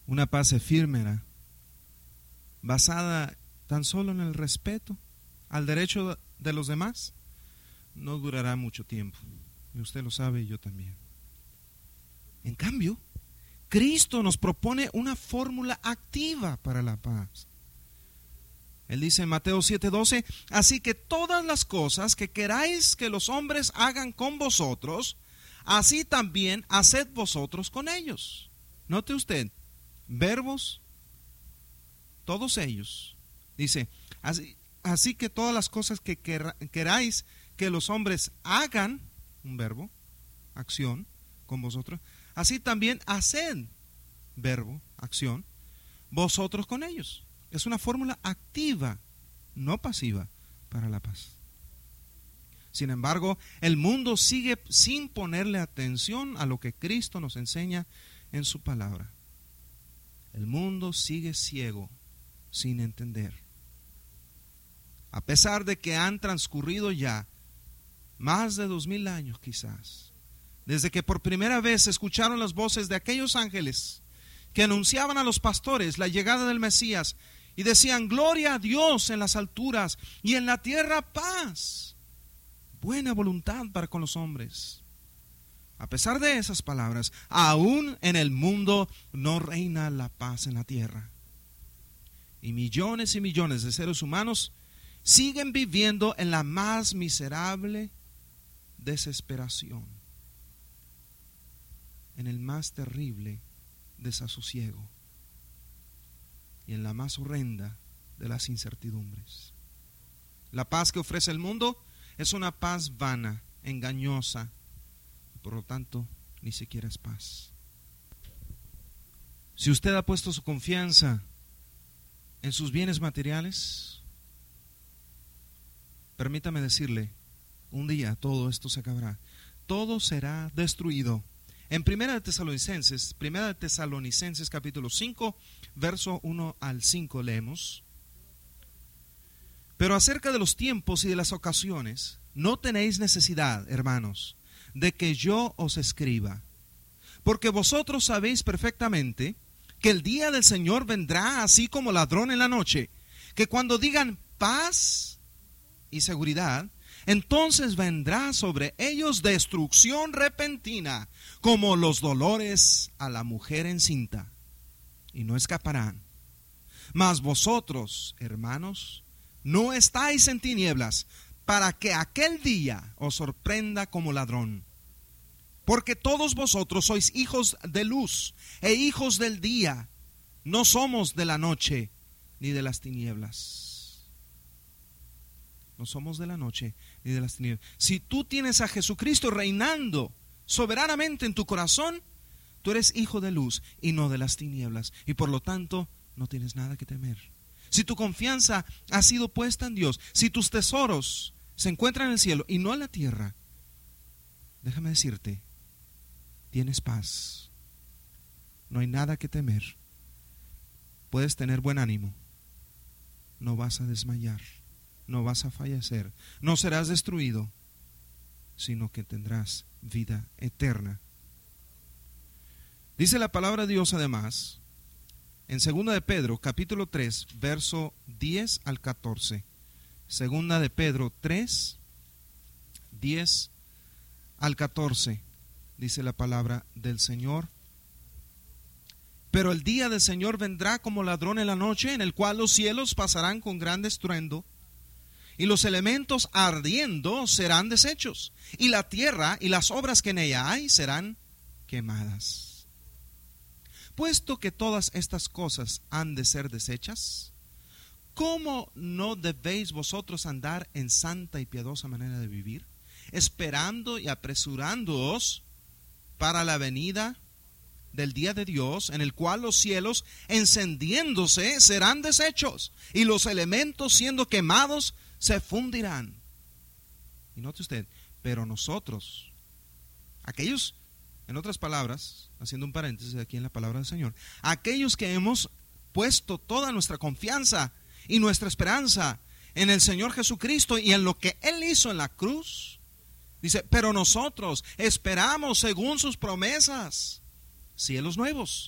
una paz efímera, basada tan solo en el respeto al derecho de los demás, no durará mucho tiempo. Y usted lo sabe y yo también. En cambio, Cristo nos propone una fórmula activa para la paz. Él dice en Mateo 7:12: así que todas las cosas que queráis que los hombres hagan con vosotros, así también haced vosotros con ellos. Note usted, verbos, todos ellos. Dice, así que todas las cosas que queráis que los hombres hagan, un verbo, acción, con vosotros, así también haced, verbo, acción, vosotros con ellos. Es una fórmula activa, no pasiva, para la paz. Sin embargo, el mundo sigue sin ponerle atención a lo que Cristo nos enseña en su palabra. El mundo sigue ciego, sin entender. A pesar de que han transcurrido ya más de 2000 años quizás, desde que por primera vez escucharon las voces de aquellos ángeles que anunciaban a los pastores la llegada del Mesías y decían: gloria a Dios en las alturas y en la tierra paz, buena voluntad para con los hombres. A pesar de esas palabras, aún en el mundo no reina la paz en la tierra. Y millones de seres humanos siguen viviendo en la más miserable desesperación, en el más terrible desasosiego y en la más horrenda de las incertidumbres. La paz que ofrece el mundo es una paz vana, engañosa, y por lo tanto ni siquiera es paz. Si usted ha puesto su confianza en sus bienes materiales, permítame decirle, un día todo esto se acabará, todo será destruido. En Primera de Tesalonicenses capítulo 5, verso 1 al 5 leemos: pero acerca de los tiempos y de las ocasiones, no tenéis necesidad, hermanos, de que yo os escriba, porque vosotros sabéis perfectamente que el día del Señor vendrá así como ladrón en la noche, que cuando digan paz y seguridad, entonces vendrá sobre ellos destrucción repentina, como los dolores a la mujer encinta, y no escaparán. Mas vosotros, hermanos, no estáis en tinieblas, para que aquel día os sorprenda como ladrón. Porque todos vosotros sois hijos de luz e hijos del día, no somos de la noche ni de las tinieblas. No somos de la noche ni de las tinieblas. Si tú tienes a Jesucristo reinando soberanamente en tu corazón, tú eres hijo de luz y no de las tinieblas, y por lo tanto no tienes nada que temer. Si tu confianza ha sido puesta en Dios, si tus tesoros se encuentran en el cielo y no en la tierra, déjame decirte, tienes paz. No hay nada que temer. Puedes tener buen ánimo. No vas a desmayar, no vas a fallecer, no serás destruido, sino que tendrás vida eterna. Dice la palabra de Dios además en 2 de Pedro capítulo 3 verso 10 al 14. 2 de Pedro 3, 10 al 14, dice la palabra del Señor: pero el día del Señor vendrá como ladrón en la noche, en el cual los cielos pasarán con gran estruendo, y los elementos ardiendo serán deshechos, y la tierra y las obras que en ella hay serán quemadas. Puesto que todas estas cosas han de ser deshechas, ¿cómo no debéis vosotros andar en santa y piadosa manera de vivir, esperando y apresurándoos para la venida del día de Dios, en el cual los cielos encendiéndose serán deshechos, y los elementos siendo quemados se fundirán? Y note usted, pero nosotros, aquellos, en otras palabras, haciendo un paréntesis aquí en la palabra del Señor, aquellos que hemos puesto toda nuestra confianza y nuestra esperanza en el Señor Jesucristo y en lo que Él hizo en la cruz, dice, pero nosotros esperamos según sus promesas cielos nuevos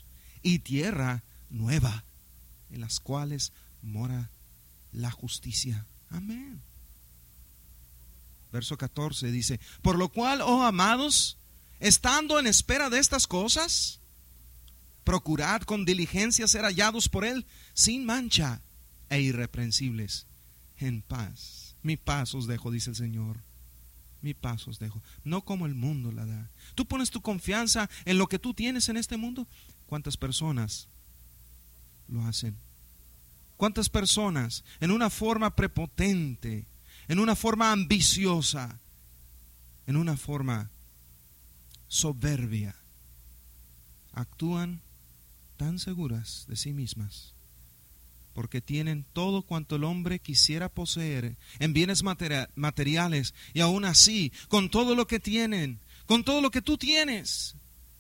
y tierra nueva, en las cuales mora la justicia. Amén. Verso 14 dice: por lo cual, oh amados, estando en espera de estas cosas, procurad con diligencia ser hallados por Él sin mancha e irreprensibles en paz. Mi paz os dejo, dice el Señor. Mi paz os dejo, no como el mundo la da. Tú pones tu confianza en lo que tú tienes en este mundo. ¿Cuántas personas lo hacen? ¿Cuántas personas en una forma prepotente, en una forma ambiciosa, en una forma soberbia, actúan tan seguras de sí mismas porque tienen todo cuanto el hombre quisiera poseer en bienes materiales, y aún así, con todo lo que tienen, con todo lo que tú tienes,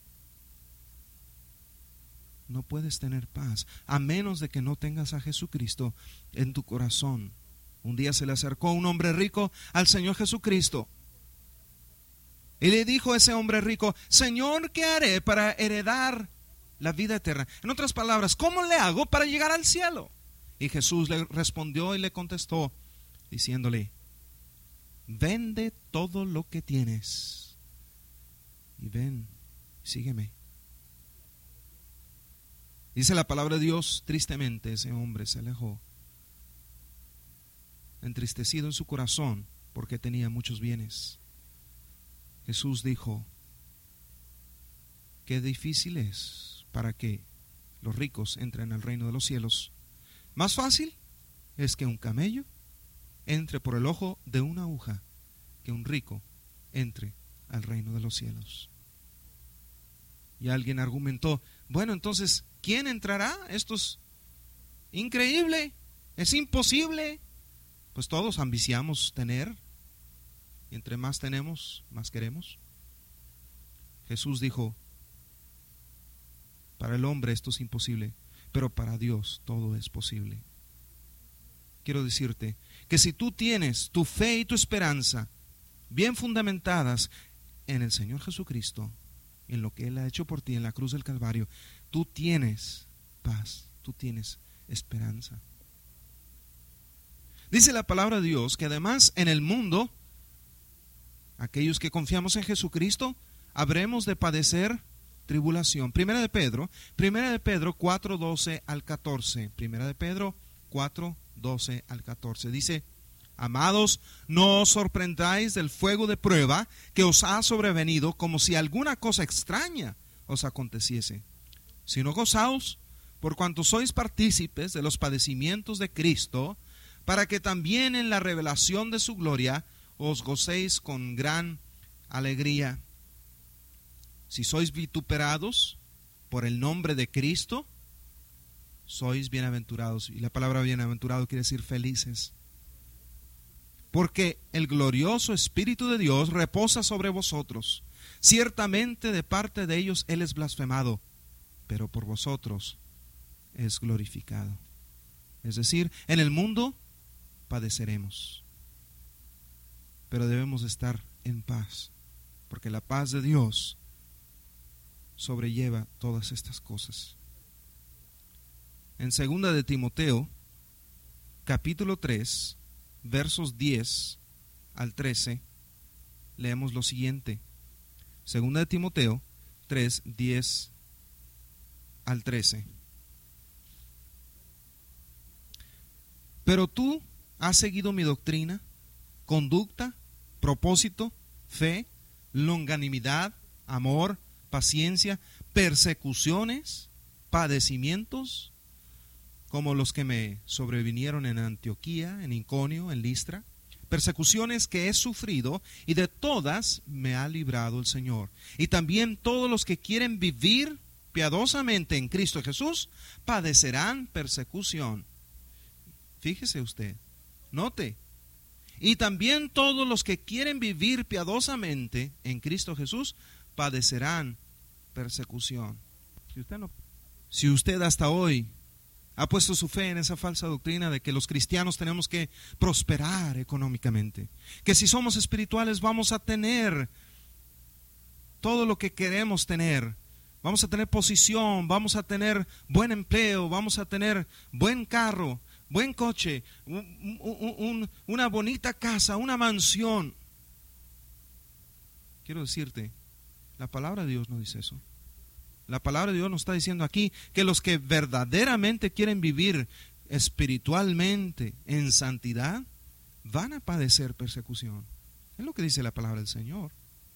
no puedes tener paz a menos de que no tengas a Jesucristo en tu corazón. Un día se le acercó un hombre rico al Señor Jesucristo y le dijo a ese hombre rico: Señor, ¿qué haré para heredar la vida eterna? En otras palabras, ¿cómo le hago para llegar al cielo? Y Jesús le respondió y le contestó diciéndole: vende todo lo que tienes y ven, sígueme. Dice la palabra de Dios, tristemente ese hombre se alejó, entristecido en su corazón porque tenía muchos bienes. Jesús dijo: qué difícil es para que los ricos entren al reino de los cielos. Más fácil es que un camello entre por el ojo de una aguja, que un rico entre al reino de los cielos. Y alguien argumentó: bueno, entonces, ¿quién entrará? Esto es increíble, es imposible. Pues todos ambiciamos tener, y entre más tenemos, más queremos. Jesús dijo: para el hombre esto es imposible, pero para Dios todo es posible. Quiero decirte que si tú tienes tu fe y tu esperanza bien fundamentadas en el Señor Jesucristo, en lo que Él ha hecho por ti en la cruz del Calvario, tú tienes paz, tú tienes esperanza. Dice la palabra de Dios que además en el mundo, aquellos que confiamos en Jesucristo, habremos de padecer tribulación. Primera de Pedro 4:12 al 14. Primera de Pedro 4:12 al 14. Dice: amados, no os sorprendáis del fuego de prueba que os ha sobrevenido como si alguna cosa extraña os aconteciese, sino gozaos por cuanto sois partícipes de los padecimientos de Cristo, para que también en la revelación de su gloria os gocéis con gran alegría. Si sois vituperados por el nombre de Cristo, sois bienaventurados. Y la palabra bienaventurado quiere decir felices. Porque el glorioso Espíritu de Dios reposa sobre vosotros. Ciertamente de parte de ellos Él es blasfemado, pero por vosotros es glorificado. Es decir, en el mundo padeceremos, pero debemos estar en paz, porque la paz de Dios sobrelleva todas estas cosas. En 2 de Timoteo, capítulo 3, versos 10 al 13, leemos lo siguiente. 2 de Timoteo 3, 10 al 13. Pero tú has seguido mi doctrina, conducta, propósito, fe, longanimidad, amor, paciencia, persecuciones, padecimientos, como los que me sobrevinieron en Antioquía, en Iconio, en Listra, persecuciones que he sufrido, y de todas me ha librado el Señor. Y también todos los que quieren vivir piadosamente en Cristo Jesús padecerán persecución. Fíjese usted, note. Y también todos los que quieren vivir piadosamente en Cristo Jesús padecerán persecución. Si usted hasta hoy ha puesto su fe en esa falsa doctrina de que los cristianos tenemos que prosperar económicamente, que si somos espirituales vamos a tener todo lo que queremos tener, vamos a tener posición, vamos a tener buen empleo, vamos a tener buen carro, buen coche, una bonita casa, una mansión. Quiero decirte, la palabra de Dios no dice eso. La palabra de Dios nos está diciendo aquí que los que verdaderamente quieren vivir espiritualmente en santidad van a padecer persecución. Es lo que dice la palabra del Señor.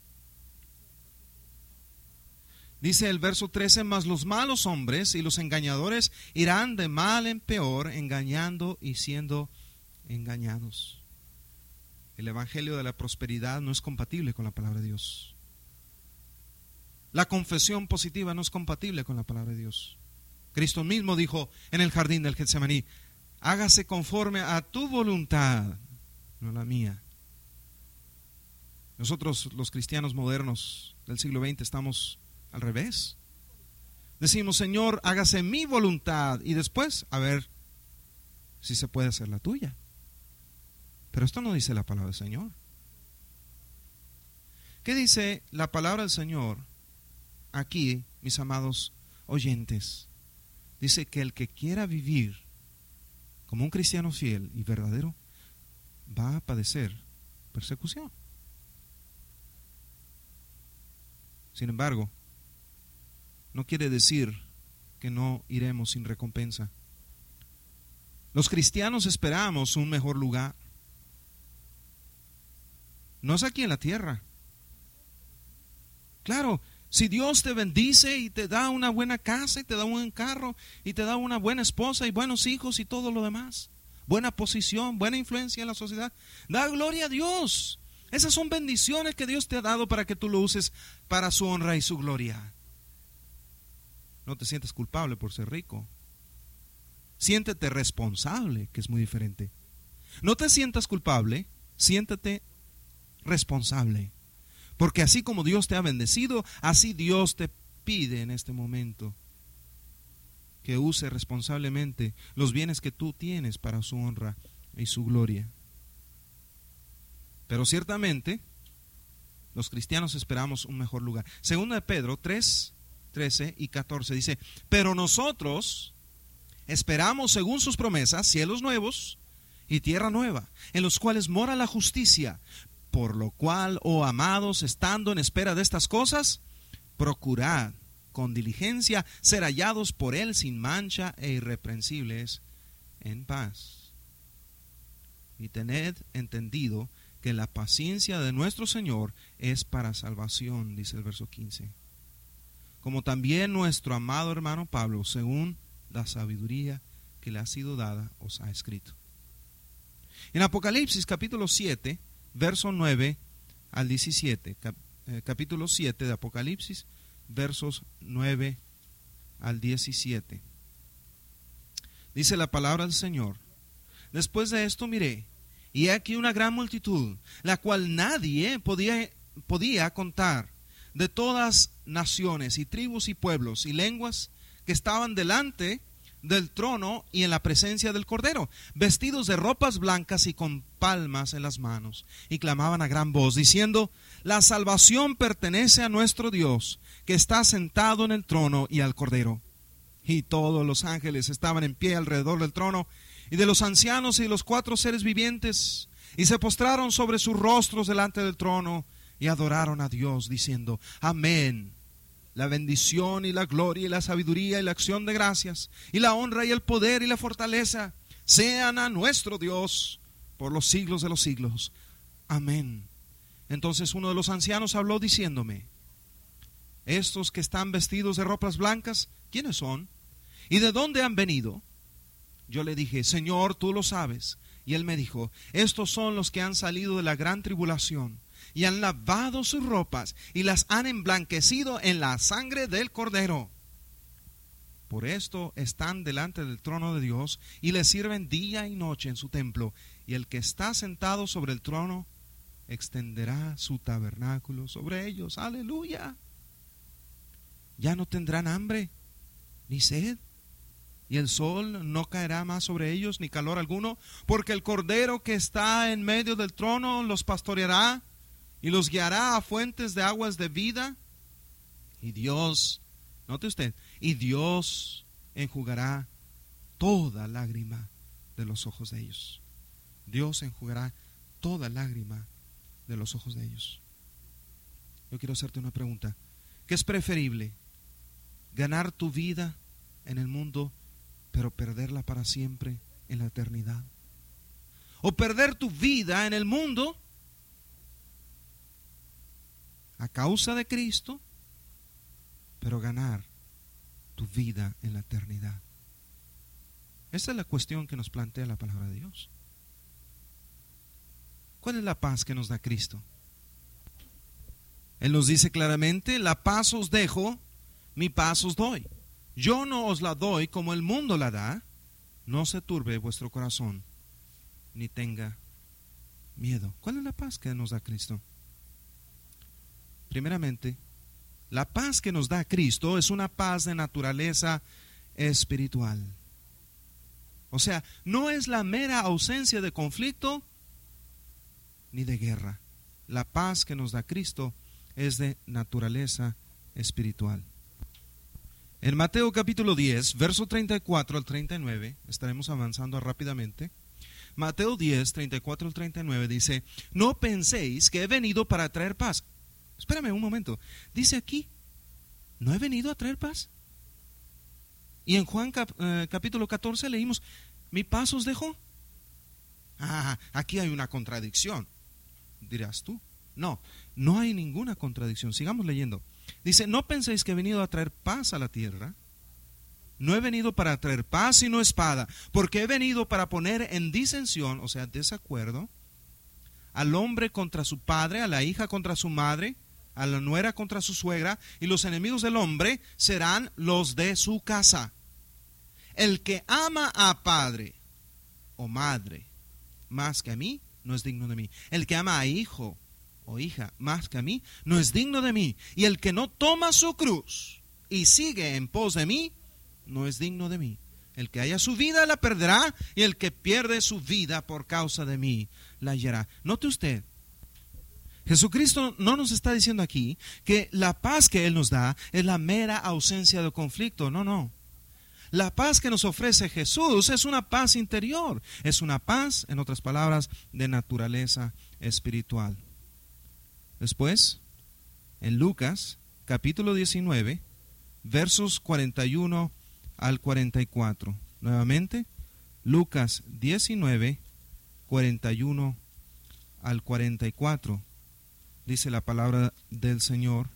Dice el verso 13: mas los malos hombres y los engañadores irán de mal en peor, engañando y siendo engañados. El evangelio de la prosperidad no es compatible con la palabra de Dios. La confesión positiva no es compatible con la palabra de Dios. Cristo mismo dijo en el jardín del Getsemaní: hágase conforme a tu voluntad, no la mía. Nosotros, los cristianos modernos del siglo XX, estamos al revés. Decimos: Señor, hágase mi voluntad, y después a ver si se puede hacer la tuya. Pero esto no dice la palabra del Señor. ¿Qué dice la palabra del Señor aquí, mis amados oyentes? Dice que el que quiera vivir como un cristiano fiel y verdadero va a padecer persecución. Sin embargo, no quiere decir que no iremos sin recompensa. Los cristianos esperamos un mejor lugar. No es aquí en la tierra. Claro, si Dios te bendice y te da una buena casa y te da un buen carro y te da una buena esposa y buenos hijos y todo lo demás, buena posición, buena influencia en la sociedad, da gloria a Dios. Esas son bendiciones que Dios te ha dado para que tú lo uses para su honra y su gloria. No te sientas culpable por ser rico. Siéntete responsable, que es muy diferente. No te sientas culpable, siéntete responsable. Porque así como Dios te ha bendecido, así Dios te pide en este momento que use responsablemente los bienes que tú tienes para su honra y su gloria. Pero ciertamente los cristianos esperamos un mejor lugar. Segunda de Pedro 3, 13 y 14 dice: pero nosotros esperamos, según sus promesas, cielos nuevos y tierra nueva, en los cuales mora la justicia. Por lo cual, oh amados, estando en espera de estas cosas, procurad con diligencia ser hallados por Él sin mancha e irreprensibles en paz. Y tened entendido que la paciencia de nuestro Señor es para salvación, dice el verso 15. Como también nuestro amado hermano Pablo, según la sabiduría que le ha sido dada, os ha escrito. En Apocalipsis capítulo 7, verso 9 al 17, capítulo 7 de Apocalipsis, versos 9 al 17. Dice la palabra del Señor: después de esto miré, y he aquí una gran multitud, la cual nadie podía contar, de todas naciones y tribus y pueblos y lenguas, que estaban delante del trono y en la presencia del Cordero, vestidos de ropas blancas y con palmas en las manos, y clamaban a gran voz, diciendo: la salvación pertenece a nuestro Dios, que está sentado en el trono, y al Cordero. Y todos los ángeles estaban en pie alrededor del trono, y de los ancianos y de los 4 seres vivientes, y se postraron sobre sus rostros delante del trono, y adoraron a Dios, diciendo: amén. La bendición y la gloria y la sabiduría y la acción de gracias y la honra y el poder y la fortaleza sean a nuestro Dios por los siglos de los siglos. Amén. Entonces uno de los ancianos habló diciéndome: estos que están vestidos de ropas blancas, ¿quiénes son? ¿Y de dónde han venido? Yo le dije: Señor, tú lo sabes. Y él me dijo: estos son los que han salido de la gran tribulación y han lavado sus ropas y las han emblanquecido en la sangre del Cordero. Por esto están delante del trono de Dios y le sirven día y noche en su templo. Y el que está sentado sobre el trono extenderá su tabernáculo sobre ellos. Aleluya. Ya no tendrán hambre ni sed, y el sol no caerá más sobre ellos, ni calor alguno, porque el Cordero que está en medio del trono los pastoreará y los guiará a fuentes de aguas de vida, y Dios Note usted, y Dios enjugará toda lágrima de los ojos de ellos. Dios enjugará toda lágrima de los ojos de ellos. Yo quiero hacerte una pregunta. ¿Qué es preferible? ¿Ganar tu vida en el mundo, pero perderla para siempre en la eternidad? ¿O perder tu vida en el mundo a causa de Cristo, pero ganar tu vida en la eternidad? Esa es la cuestión que nos plantea la palabra de Dios. ¿Cuál es la paz que nos da Cristo? Él nos dice claramente: la paz os dejo, mi paz os doy. Yo no os la doy como el mundo la da. No se turbe vuestro corazón, ni tenga miedo. ¿Cuál es la paz que nos da Cristo? Primeramente, la paz que nos da Cristo es una paz de naturaleza espiritual. O sea, no es la mera ausencia de conflicto ni de guerra. La paz que nos da Cristo es de naturaleza espiritual. En Mateo capítulo 10, verso 34 al 39, estaremos avanzando rápidamente. Mateo 10, 34 al 39 dice: no penséis que he venido para traer paz. Espérame un momento. Dice aquí, ¿no he venido a traer paz? Y en Juan capítulo 14 leímos: mi paz os dejo. Aquí hay una contradicción, dirás tú. No, no hay ninguna contradicción. Sigamos leyendo. Dice: no penséis que he venido a traer paz a la tierra. No he venido para traer paz sino espada, porque he venido para poner en disensión, o sea, desacuerdo, al hombre contra su padre, a la hija contra su madre, a la nuera contra su suegra, y los enemigos del hombre serán los de su casa. El que ama a padre o madre más que a mí, no es digno de mí. El que ama a hijo o hija más que a mí, no es digno de mí. Y el que no toma su cruz y sigue en pos de mí, no es digno de mí. El que haya su vida la perderá, y el que pierde su vida por causa de mí la hallará. Note usted, Jesucristo no nos está diciendo aquí que la paz que Él nos da es la mera ausencia de conflicto. No, no. La paz que nos ofrece Jesús es una paz interior. Es una paz, en otras palabras, de naturaleza espiritual. Después, en Lucas, capítulo 19, versos 41 al 44. Nuevamente, Lucas 19, 41 al 44. Dice la palabra del Señor: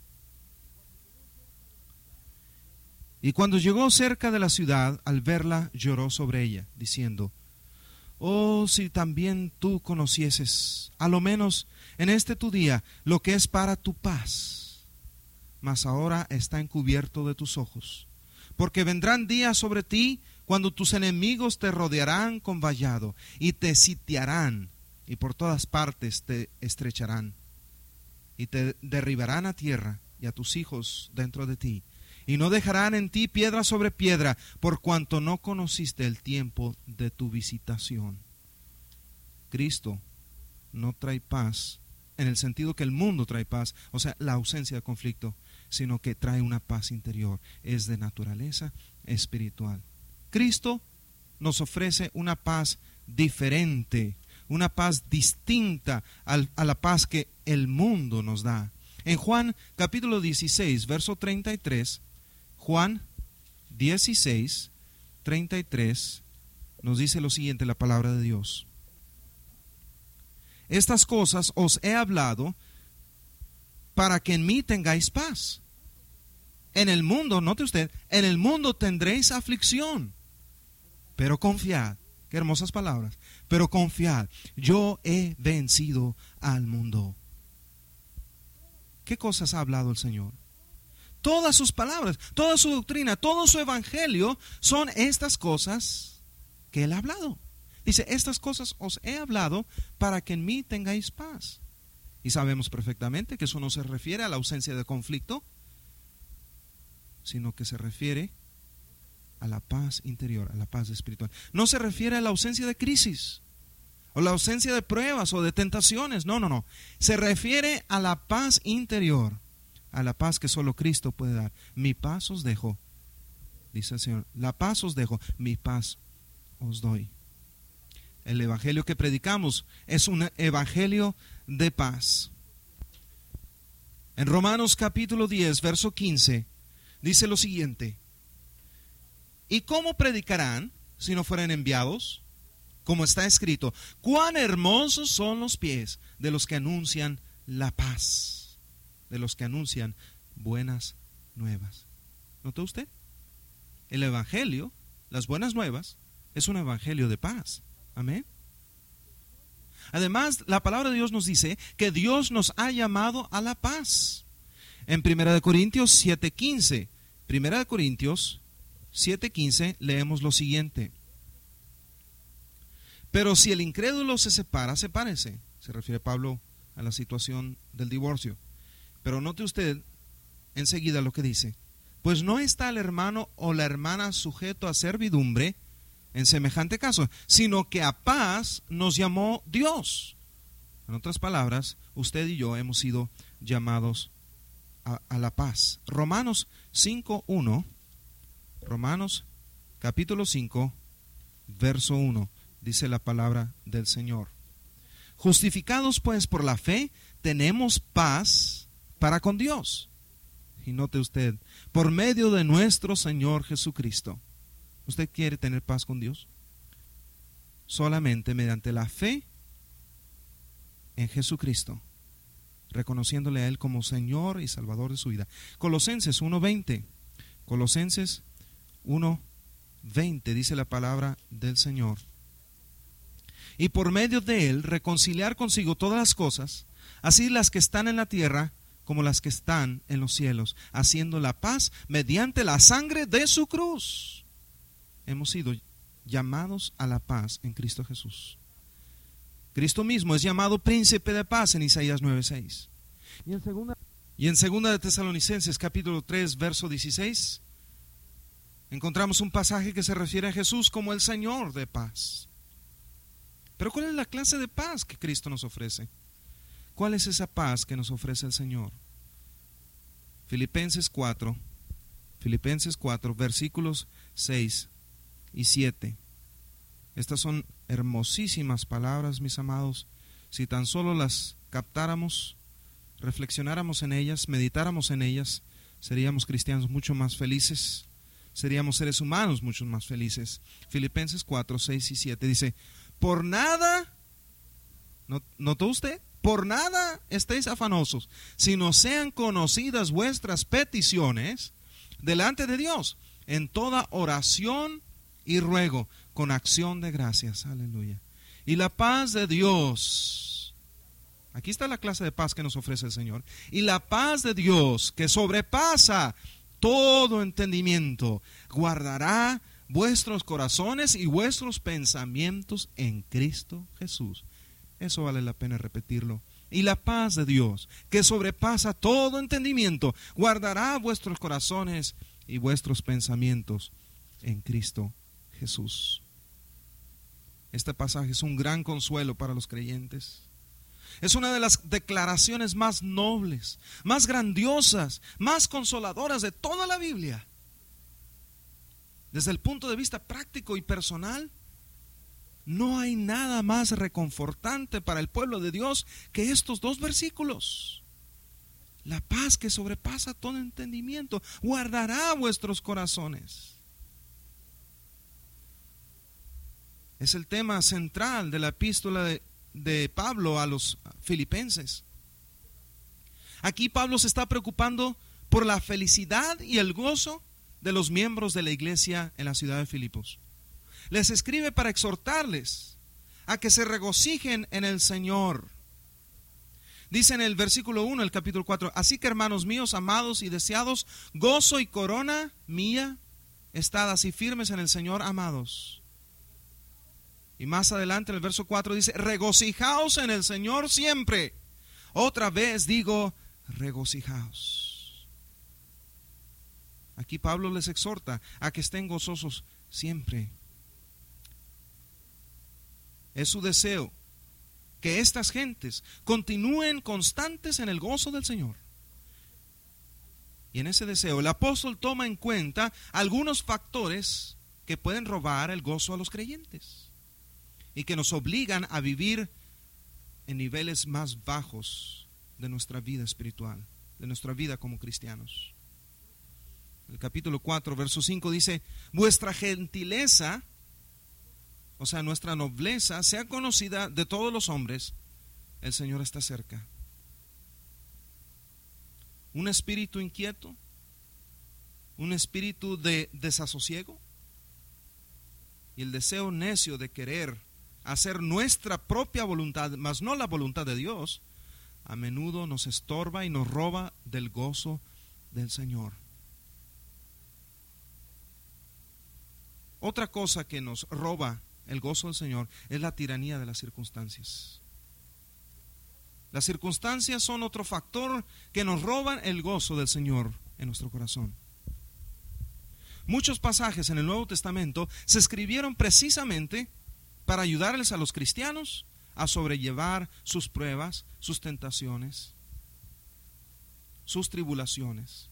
y cuando llegó cerca de la ciudad, al verla, lloró sobre ella, diciendo: oh, si también tú conocieses, a lo menos en este tu día, lo que es para tu paz, mas ahora está encubierto de tus ojos. Porque vendrán días sobre ti cuando tus enemigos te rodearán con vallado y te sitiarán, y por todas partes te estrecharán, y te derribarán a tierra y a tus hijos dentro de ti, y no dejarán en ti piedra sobre piedra, por cuanto no conociste el tiempo de tu visitación. Cristo no trae paz en el sentido que el mundo trae paz, o sea, la ausencia de conflicto, sino que trae una paz interior. Es de naturaleza espiritual. Cristo nos ofrece una paz diferente, una paz distinta a la paz que el mundo nos da. En Juan capítulo 16, verso 33, Juan 16, 33, nos dice lo siguiente la palabra de Dios: estas cosas os he hablado para que en mí tengáis paz. En el mundo, note usted, en el mundo tendréis aflicción, pero confiad. Qué hermosas palabras. Pero confiad, yo he vencido al mundo. ¿Qué cosas ha hablado el Señor? Todas sus palabras, toda su doctrina, todo su evangelio son estas cosas que Él ha hablado. Dice: estas cosas os he hablado para que en mí tengáis paz. Y sabemos perfectamente que eso no se refiere a la ausencia de conflicto, sino que se refiere a la paz interior, a la paz espiritual. No se refiere a la ausencia de crisis, o la ausencia de pruebas o de tentaciones. No, no, no. Se refiere a la paz interior. a la paz que solo Cristo puede dar. Mi paz os dejo, dice el Señor. La paz os dejo, mi paz os doy. El evangelio que predicamos es un evangelio de paz. En Romanos capítulo 10, verso 15, dice lo siguiente: ¿y cómo predicarán si no fueren enviados? Como está escrito, cuán hermosos son los pies de los que anuncian la paz, de los que anuncian buenas nuevas. ¿Notó usted? El evangelio, las buenas nuevas, es un evangelio de paz. Amén. Además, la palabra de Dios nos dice que Dios nos ha llamado a la paz. En 1 Corintios 7:15, 1 Corintios 7:15, leemos lo siguiente: pero si el incrédulo se separa, sepárese. Se refiere Pablo a la situación del divorcio. Pero note usted enseguida lo que dice: pues no está el hermano o la hermana sujeto a servidumbre en semejante caso, sino que a paz nos llamó Dios. En otras palabras, usted y yo hemos sido llamados a la paz. Romanos 5:1, Romanos capítulo 5, verso 1, dice la palabra del Señor: justificados pues por la fe, tenemos paz para con Dios. Y note usted, por medio de nuestro Señor Jesucristo. ¿Usted quiere tener paz con Dios? Solamente mediante la fe en Jesucristo, reconociéndole a Él como Señor y Salvador de su vida. Colosenses 1:20, Colosenses 1:20, dice la palabra del Señor: y por medio de Él reconciliar consigo todas las cosas, así las que están en la tierra como las que están en los cielos, haciendo la paz mediante la sangre de su cruz. Hemos sido llamados a la paz en Cristo Jesús. Cristo mismo es llamado príncipe de paz en Isaías 9:6. Y en segunda de Tesalonicenses capítulo 3, verso 16, encontramos un pasaje que se refiere a Jesús como el Señor de paz. Pero ¿cuál es la clase de paz que Cristo nos ofrece? ¿Cuál es esa paz que nos ofrece el Señor? Filipenses 4, versículos 6 y 7. Estas son hermosísimas palabras, mis amados. Si tan solo las captáramos, reflexionáramos en ellas, meditáramos en ellas, seríamos cristianos mucho más felices, seríamos seres humanos mucho más felices. Filipenses 4, 6 y 7 dice: por nada, ¿notó usted? Por nada estéis afanosos, sino sean conocidas vuestras peticiones delante de Dios en toda oración y ruego con acción de gracias. Aleluya. Y la paz de Dios, aquí está la clase de paz que nos ofrece el Señor, y la paz de Dios que sobrepasa todo entendimiento, guardará vuestros corazones y vuestros pensamientos en Cristo Jesús. Eso vale la pena repetirlo. Y la paz de Dios que sobrepasa todo entendimiento, guardará vuestros corazones y vuestros pensamientos en Cristo Jesús. Este pasaje es un gran consuelo para los creyentes. Es una de las declaraciones más nobles, más grandiosas, más consoladoras de toda la Biblia. Desde el punto de vista práctico y personal, no hay nada más reconfortante para el pueblo de Dios que estos dos versículos. La paz que sobrepasa todo entendimiento guardará vuestros corazones. Es el tema central de la epístola de Pablo a los filipenses. Aquí Pablo se está preocupando por la felicidad y el gozo de los miembros de la iglesia en la ciudad de Filipos. Les escribe para exhortarles a que se regocijen en el Señor. Dice en el versículo 1 del capítulo 4: así que, hermanos míos, amados y deseados, gozo y corona mía, estad así firmes en el Señor, amados. Y más adelante en el verso 4 dice: regocijaos en el Señor siempre. Otra vez digo, regocijaos. Aquí Pablo les exhorta a que estén gozosos siempre. Es su deseo que estas gentes continúen constantes en el gozo del Señor. Y en ese deseo el apóstol toma en cuenta algunos factores que pueden robar el gozo a los creyentes y que nos obligan a vivir en niveles más bajos de nuestra vida espiritual, de nuestra vida como cristianos. El capítulo 4, verso 5 dice: vuestra gentileza, o sea, nuestra nobleza, sea conocida de todos los hombres, el Señor está cerca. Un espíritu inquieto, un espíritu de desasosiego y el deseo necio de querer hacer nuestra propia voluntad, mas no la voluntad de Dios, a menudo nos estorba y nos roba del gozo del Señor. Otra cosa que nos roba el gozo del Señor es la tiranía de las circunstancias. Las circunstancias son otro factor que nos roban el gozo del Señor en nuestro corazón. Muchos pasajes en el Nuevo Testamento se escribieron precisamente para ayudarles a los cristianos a sobrellevar sus pruebas, sus tentaciones, sus tribulaciones.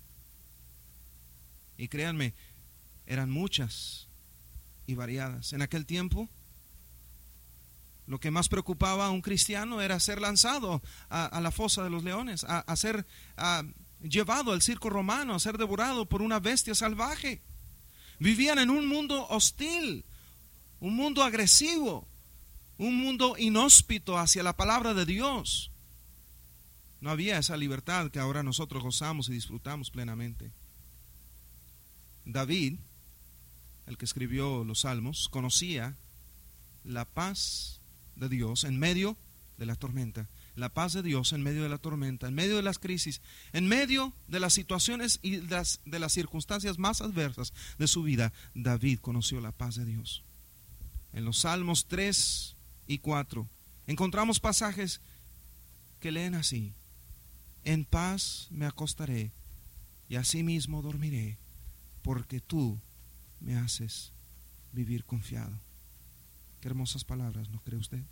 Y créanme, eran muchas y variadas. En aquel tiempo, lo que más preocupaba a un cristiano era ser lanzado a la fosa de los leones, a ser llevado al circo romano, a ser devorado por una bestia salvaje. Vivían en un mundo hostil, un mundo agresivo, un mundo inhóspito hacia la palabra de Dios. No había esa libertad que ahora nosotros gozamos y disfrutamos plenamente. David, el que escribió los Salmos, conocía la paz de Dios en medio de la tormenta. La paz de Dios en medio de la tormenta, en medio de las crisis, en medio de las situaciones y de las circunstancias más adversas de su vida. David conoció la paz de Dios. En los Salmos 3 y 4 encontramos pasajes que leen así: en paz me acostaré y asimismo dormiré, porque tú me haces vivir confiado. Qué hermosas palabras, ¿no cree usted?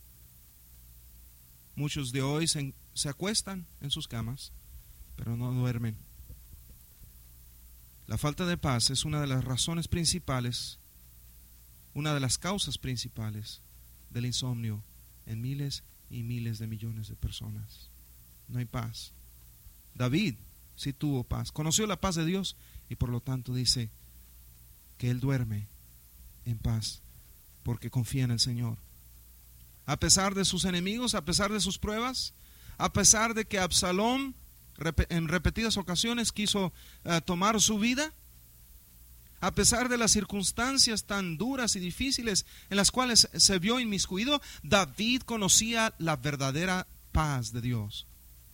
Muchos de hoy se acuestan en sus camas, pero no duermen. La falta de paz es una de las razones principales, una de las causas principales del insomnio en miles y miles de millones de personas. No hay paz. David sí tuvo paz, conoció la paz de Dios y por lo tanto dice que él duerme en paz porque confía en el Señor. A pesar de sus enemigos, a pesar de sus pruebas, a pesar de que Absalón en repetidas ocasiones quiso tomar su vida, a pesar de las circunstancias tan duras y difíciles en las cuales se vio inmiscuido, David conocía la verdadera paz de Dios.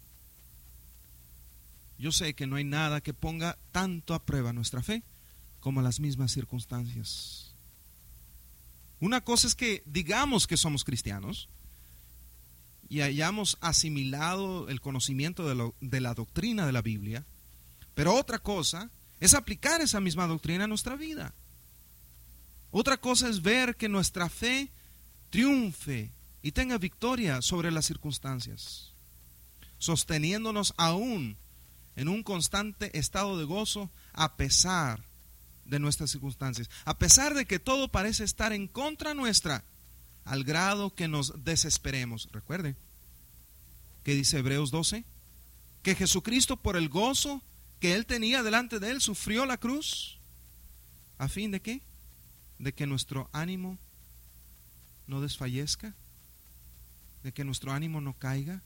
Yo sé que no hay nada que ponga tanto a prueba nuestra fe como las mismas circunstancias. Una cosa es que digamos que somos cristianos y hayamos asimilado el conocimiento de la doctrina de la Biblia, pero otra cosa es aplicar esa misma doctrina a nuestra vida. Otra cosa es ver que nuestra fe triunfe y tenga victoria sobre las circunstancias, sosteniéndonos aún en un constante estado de gozo a pesar de nuestras circunstancias, a pesar de que todo parece estar en contra nuestra, al grado que nos desesperemos. Recuerde que dice Hebreos 12, que Jesucristo, por el gozo que él tenía delante de él, sufrió la cruz. ¿A fin de qué? De que nuestro ánimo no desfallezca, de que nuestro ánimo no caiga.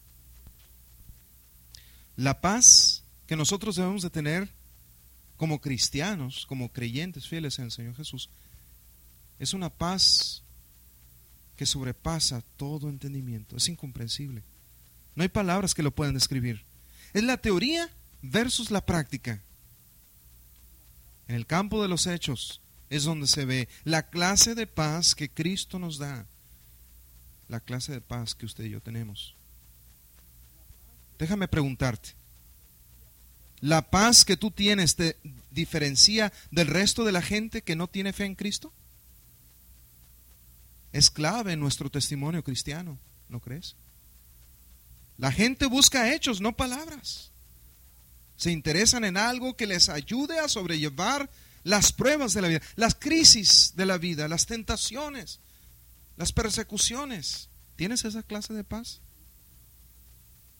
La paz que nosotros debemos de tener como cristianos, como creyentes fieles en el Señor Jesús, es una paz que sobrepasa todo entendimiento. Es incomprensible. No hay palabras que lo puedan describir. Es la teoría versus la práctica. En el campo de los hechos es donde se ve la clase de paz que Cristo nos da, la clase de paz que usted y yo tenemos. Déjame preguntarte, ¿la paz que tú tienes te diferencia del resto de la gente que no tiene fe en Cristo? Es clave en nuestro testimonio cristiano, ¿no crees? La gente busca hechos, no palabras. Se interesan en algo que les ayude a sobrellevar las pruebas de la vida, las crisis de la vida, las tentaciones, las persecuciones. ¿Tienes esa clase de paz?